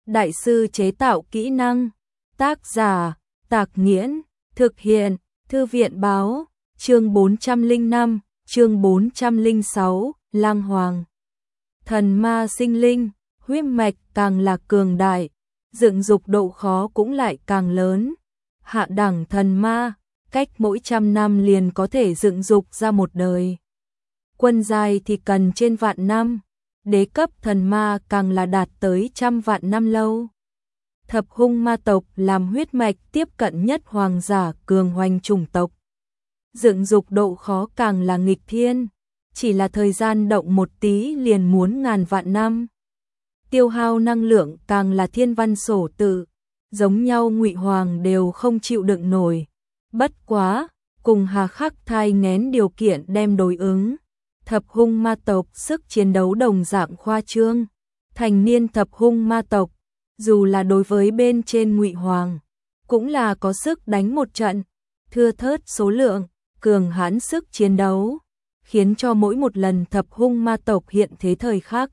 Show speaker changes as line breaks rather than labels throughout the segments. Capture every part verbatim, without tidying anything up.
đại sư chế tạo kỹ năng. Tác giả, Tạc Nghiễn, thực hiện, Thư viện báo, chương bốn trăm lẻ năm, chương bốn trăm lẻ sáu, Lang Hoàng. Thần ma sinh linh, huyết mạch càng là cường đại, dựng dục độ khó cũng lại càng lớn. Hạ đẳng thần ma, cách mỗi trăm năm liền có thể dựng dục ra một đời. Quân giai thì cần trên vạn năm, đế cấp thần ma càng là đạt tới trăm vạn năm lâu. Thập hung ma tộc làm huyết mạch tiếp cận nhất hoàng giả cường hoành chủng tộc. Dựng dục độ khó càng là nghịch thiên, chỉ là thời gian động một tí liền muốn ngàn vạn năm. Tiêu hao năng lượng càng là thiên văn sổ tự, giống nhau Ngụy Hoàng đều không chịu đựng nổi. Bất quá, cùng hà khắc thai nghén điều kiện đem đối ứng. Thập hung ma tộc sức chiến đấu đồng dạng khoa trương. Thành niên thập hung ma tộc, dù là đối với bên trên Ngụy Hoàng, cũng là có sức đánh một trận. Thưa thớt số lượng, cường hãn sức chiến đấu, khiến cho mỗi một lần thập hung ma tộc hiện thế thời khắc,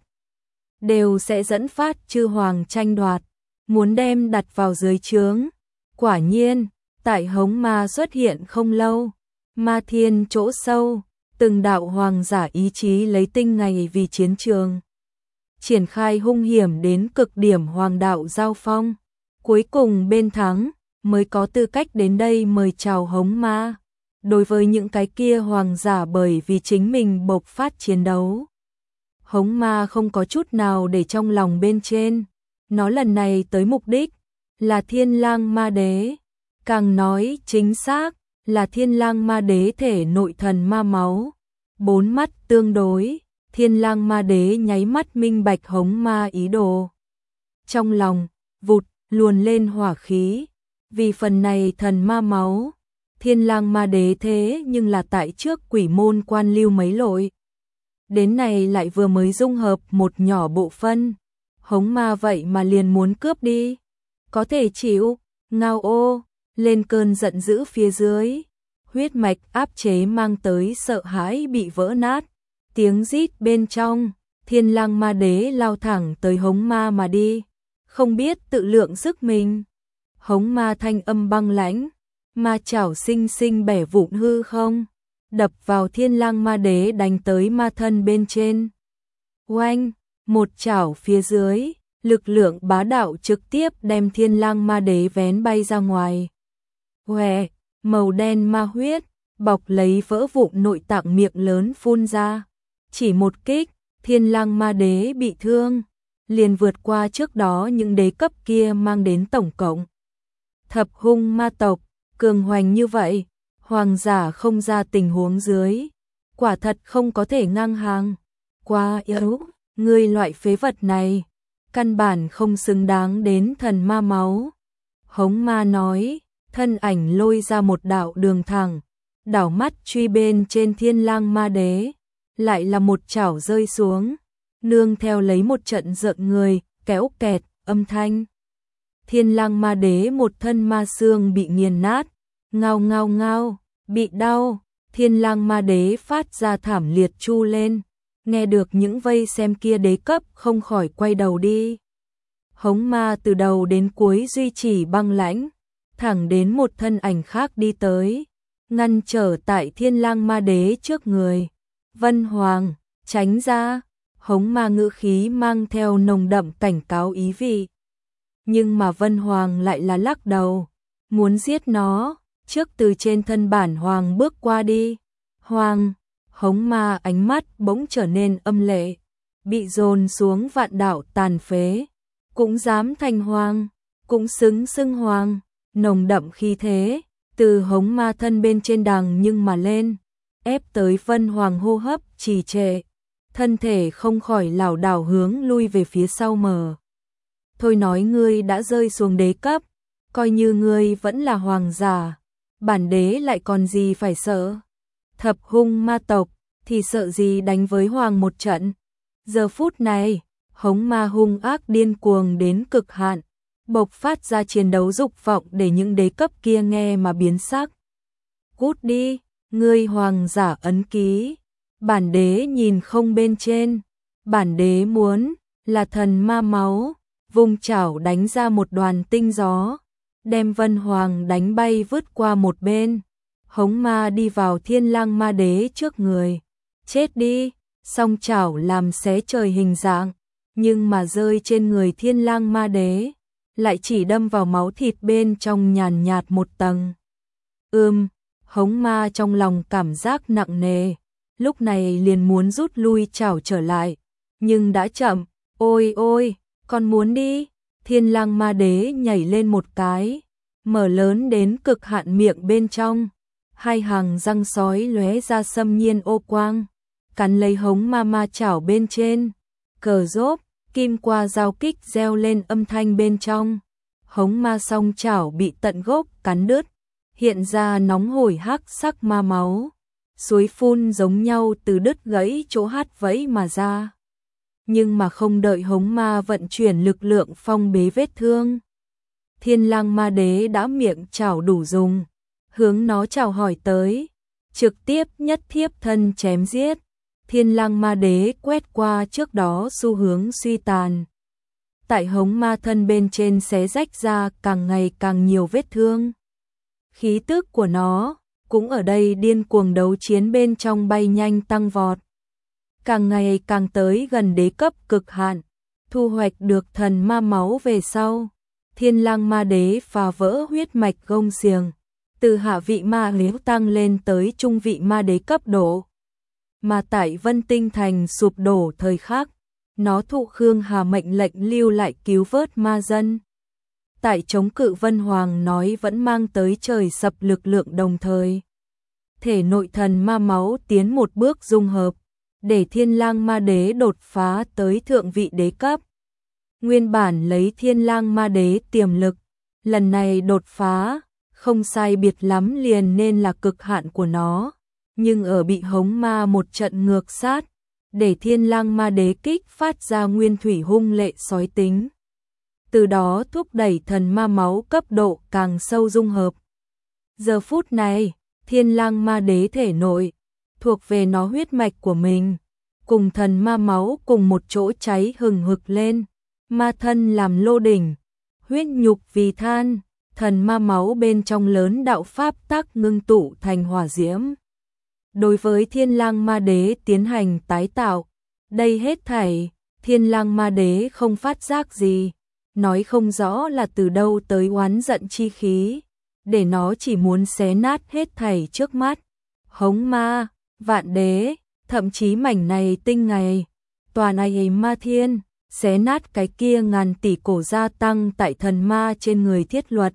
đều sẽ dẫn phát chư hoàng tranh đoạt, muốn đem đặt vào dưới trướng. Quả nhiên, tại hống ma xuất hiện không lâu, ma thiên chỗ sâu, từng đạo hoàng giả ý chí lấy tinh ngày vì chiến trường. Triển khai hung hiểm đến cực điểm hoàng đạo giao phong, cuối cùng bên thắng mới có tư cách đến đây mời chào hống ma. Đối với những cái kia hoàng giả bởi vì chính mình bộc phát chiến đấu, hống ma không có chút nào để trong lòng bên trên. Nó lần này tới mục đích là Thiên Lang Ma Đế, càng nói chính xác là Thiên Lang Ma Đế thể nội thần ma máu. Bốn mắt tương đối, Thiên Lang Ma Đế nháy mắt minh bạch hống ma ý đồ. Trong lòng, vụt, luồn lên hỏa khí, vì phần này thần ma máu. Thiên Lang Ma Đế thế nhưng là tại trước quỷ môn quan lưu mấy lội. Đến này lại vừa mới dung hợp một nhỏ bộ phân. Hống ma vậy mà liền muốn cướp đi. Có thể chịu, ngao ô, lên cơn giận dữ phía dưới. Huyết mạch áp chế mang tới sợ hãi bị vỡ nát. Tiếng rít bên trong, Thiên Lang Ma Đế lao thẳng tới hống ma mà đi. Không biết tự lượng sức mình. Hống ma thanh âm băng lãnh, ma chảo sinh sinh bẻ vụn hư không, đập vào Thiên Lang Ma Đế đánh tới ma thân bên trên. Oanh, một chảo phía dưới, lực lượng bá đạo trực tiếp đem Thiên Lang Ma Đế vén bay ra ngoài. Hòe, màu đen ma huyết, bọc lấy vỡ vụn nội tạng miệng lớn phun ra. Chỉ một kích, Thiên Lang Ma Đế bị thương, liền vượt qua trước đó những đế cấp kia mang đến tổng cộng. Thập hung ma tộc, cường hoành như vậy, hoàng giả không ra tình huống dưới, quả thật không có thể ngang hàng. Quá yếu, ngươi loại phế vật này, căn bản không xứng đáng đến thần ma máu. Hống ma nói, thân ảnh lôi ra một đạo đường thẳng, đảo mắt truy bên trên Thiên Lang Ma Đế, lại là một chảo rơi xuống, nương theo lấy một trận rợn người, kéo kẹt, âm thanh. Thiên Lang Ma Đế một thân ma xương bị nghiền nát, ngao ngao ngao, bị đau. Thiên Lang Ma Đế phát ra thảm liệt chu lên, nghe được những vây xem kia đế cấp không khỏi quay đầu đi. Hống ma từ đầu đến cuối duy trì băng lãnh, thẳng đến một thân ảnh khác đi tới, ngăn trở tại Thiên Lang Ma Đế trước người. Vân Hoàng, tránh ra. Hống ma ngữ khí mang theo nồng đậm cảnh cáo ý vị. Nhưng mà Vân Hoàng lại là lắc đầu, muốn giết nó, trước từ trên thân bản Hoàng bước qua đi. Hoàng, hống ma ánh mắt bỗng trở nên âm lệ, bị dồn xuống vạn đạo tàn phế, cũng dám thành Hoàng, cũng xứng xưng Hoàng. Nồng đậm khí thế, từ hống ma thân bên trên đằng nhưng mà lên, ép tới Vân Hoàng hô hấp trì trệ, thân thể không khỏi lảo đảo hướng lui về phía sau mờ. Thôi nói ngươi đã rơi xuống đế cấp, coi như ngươi vẫn là hoàng giả, bản đế lại còn gì phải sợ. Thập hung ma tộc, thì sợ gì đánh với hoàng một trận. Giờ phút này, hống ma hung ác điên cuồng đến cực hạn, bộc phát ra chiến đấu dục vọng để những đế cấp kia nghe mà biến sắc. Cút đi, ngươi hoàng giả ấn ký, bản đế nhìn không bên trên, bản đế muốn là thần ma máu. vùng chảo đánh ra một đoàn tinh gió, đem Vân Hoàng đánh bay vứt qua một bên. Hống ma đi vào Thiên Lang Ma Đế trước người. Chết đi, song chảo làm xé trời hình dạng, nhưng mà rơi trên người Thiên Lang Ma Đế, lại chỉ đâm vào máu thịt bên trong nhàn nhạt một tầng. Ưm, hống ma trong lòng cảm giác nặng nề, lúc này liền muốn rút lui chảo trở lại, nhưng đã chậm. Ôi ôi, con muốn đi. Thiên Lang Ma Đế nhảy lên một cái, mở lớn đến cực hạn miệng bên trong, hai hàng răng sói lóe ra xâm nhiên ô quang, cắn lấy hống ma ma chảo bên trên. Cờ rốp, kim qua giao kích reo lên âm thanh bên trong. Hống ma song chảo bị tận gốc cắn đứt, hiện ra nóng hổi hắc sắc ma máu, suối phun giống nhau từ đứt gãy chỗ hát vẫy mà ra. Nhưng mà không đợi hống ma vận chuyển lực lượng phong bế vết thương, Thiên Lang Ma Đế đã miệng chảo đủ dùng, hướng nó chào hỏi tới, trực tiếp nhất thiếp thân chém giết. Thiên Lang Ma Đế quét qua trước đó xu hướng suy tàn, tại hống ma thân bên trên xé rách ra càng ngày càng nhiều vết thương. Khí tức của nó cũng ở đây điên cuồng đấu chiến bên trong bay nhanh tăng vọt, càng ngày càng tới gần đế cấp cực hạn. Thu hoạch được thần ma máu về sau, Thiên Lang Ma Đế phá vỡ huyết mạch gông xiềng, từ hạ vị ma nếu tăng lên tới trung vị ma đế cấp độ. Mà tại Vân Tinh Thành sụp đổ thời khắc, nó thụ Khương Hà mệnh lệnh lưu lại cứu vớt ma dân. Tại chống cự Vân Hoàng nói vẫn mang tới trời sập lực lượng đồng thời. Thể nội thần ma máu tiến một bước dung hợp, để Thiên Lang Ma Đế đột phá tới thượng vị đế cấp. Nguyên bản lấy Thiên Lang Ma Đế tiềm lực, lần này đột phá, không sai biệt lắm liền nên là cực hạn của nó. Nhưng ở bị hống ma một trận ngược sát, để Thiên Lang Ma Đế kích phát ra nguyên thủy hung lệ sói tính. Từ đó thúc đẩy thần ma máu cấp độ càng sâu dung hợp. Giờ phút này, Thiên Lang Ma Đế thể nội, thuộc về nó huyết mạch của mình, cùng thần ma máu cùng một chỗ cháy hừng hực lên. Ma thân làm lô đỉnh, huyết nhục vì than, thần ma máu bên trong lớn đạo pháp tắc ngưng tụ thành hỏa diễm. Đối với Thiên Lang Ma Đế tiến hành tái tạo, đây hết thảy, Thiên Lang Ma Đế không phát giác gì, nói không rõ là từ đâu tới oán giận chi khí, để nó chỉ muốn xé nát hết thảy trước mắt. Hống ma, vạn đế, thậm chí mảnh này tinh ngày, tòa này ma thiên, xé nát cái kia ngàn tỷ cổ gia tăng tại thần ma trên người thiết luật.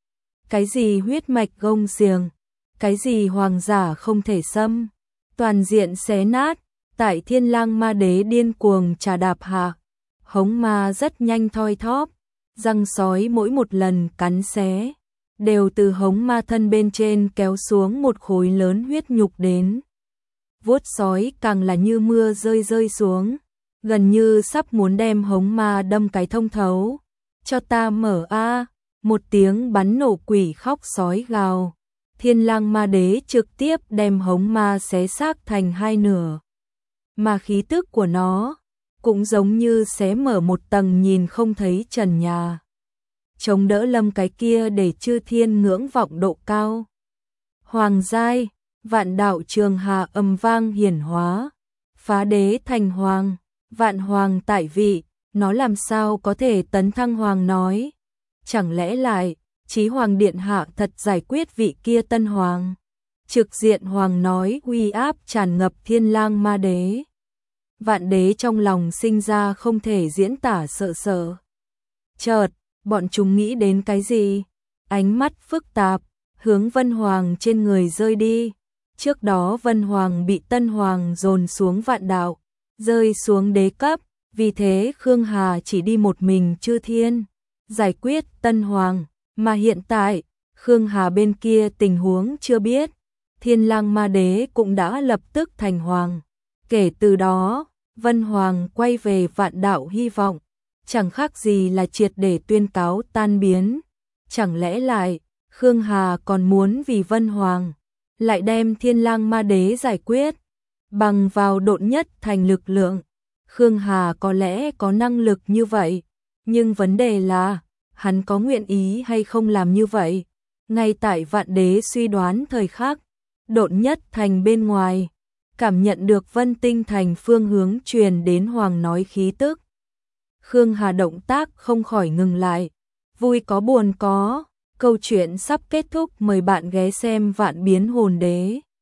Cái gì huyết mạch gông xiềng, cái gì hoàng giả không thể xâm, toàn diện xé nát, tại Thiên Lang Ma Đế điên cuồng trà đạp hạ. Hống ma rất nhanh thoi thóp, răng sói mỗi một lần cắn xé, đều từ hống ma thân bên trên kéo xuống một khối lớn huyết nhục đến. Vuốt sói càng là như mưa rơi rơi xuống, gần như sắp muốn đem hống ma đâm cái thông thấu. Cho ta mở a, một tiếng bắn nổ quỷ khóc sói gào. Thiên Lang Ma Đế trực tiếp đem hống ma xé xác thành hai nửa. Mà khí tức của nó cũng giống như xé mở một tầng nhìn không thấy trần nhà, chống đỡ lâm cái kia để chư thiên ngưỡng vọng độ cao. Hoàng giai, vạn đạo trường hà âm vang hiển hóa, phá đế thành hoàng, vạn hoàng tại vị, nó làm sao có thể tấn thăng hoàng nói? Chẳng lẽ lại Chí Hoàng điện hạ thật giải quyết vị kia tân hoàng? Trực diện hoàng nói uy áp tràn ngập Thiên Lang Ma Đế. Vạn đế trong lòng sinh ra không thể diễn tả sợ sợ. Chợt, bọn chúng nghĩ đến cái gì? Ánh mắt phức tạp, hướng Vân Hoàng trên người rơi đi. Trước đó Vân Hoàng bị Tân Hoàng dồn xuống vạn đạo, rơi xuống đế cấp, vì thế Khương Hà chỉ đi một mình chư thiên, giải quyết Tân Hoàng. Mà hiện tại, Khương Hà bên kia tình huống chưa biết, Thiên Lang Ma Đế cũng đã lập tức thành hoàng. Kể từ đó, Vân Hoàng quay về vạn đạo hy vọng, chẳng khác gì là triệt để tuyên cáo tan biến. Chẳng lẽ lại, Khương Hà còn muốn vì Vân Hoàng, lại đem Thiên Lang Ma Đế giải quyết, bằng vào độn nhất thành lực lượng. Khương Hà có lẽ có năng lực như vậy, Nhưng vấn đề là, hắn có nguyện ý hay không làm như vậy? Ngay tại Vạn Đế suy đoán thời khắc, Độn Nhất Thành bên ngoài, cảm nhận được Vân Tinh Thành phương hướng truyền đến Hoàng nói khí tức. Khương Hà động tác không khỏi ngừng lại, vui có buồn có, câu chuyện sắp kết thúc, mời bạn ghé xem Vạn Biến Hồn Đế.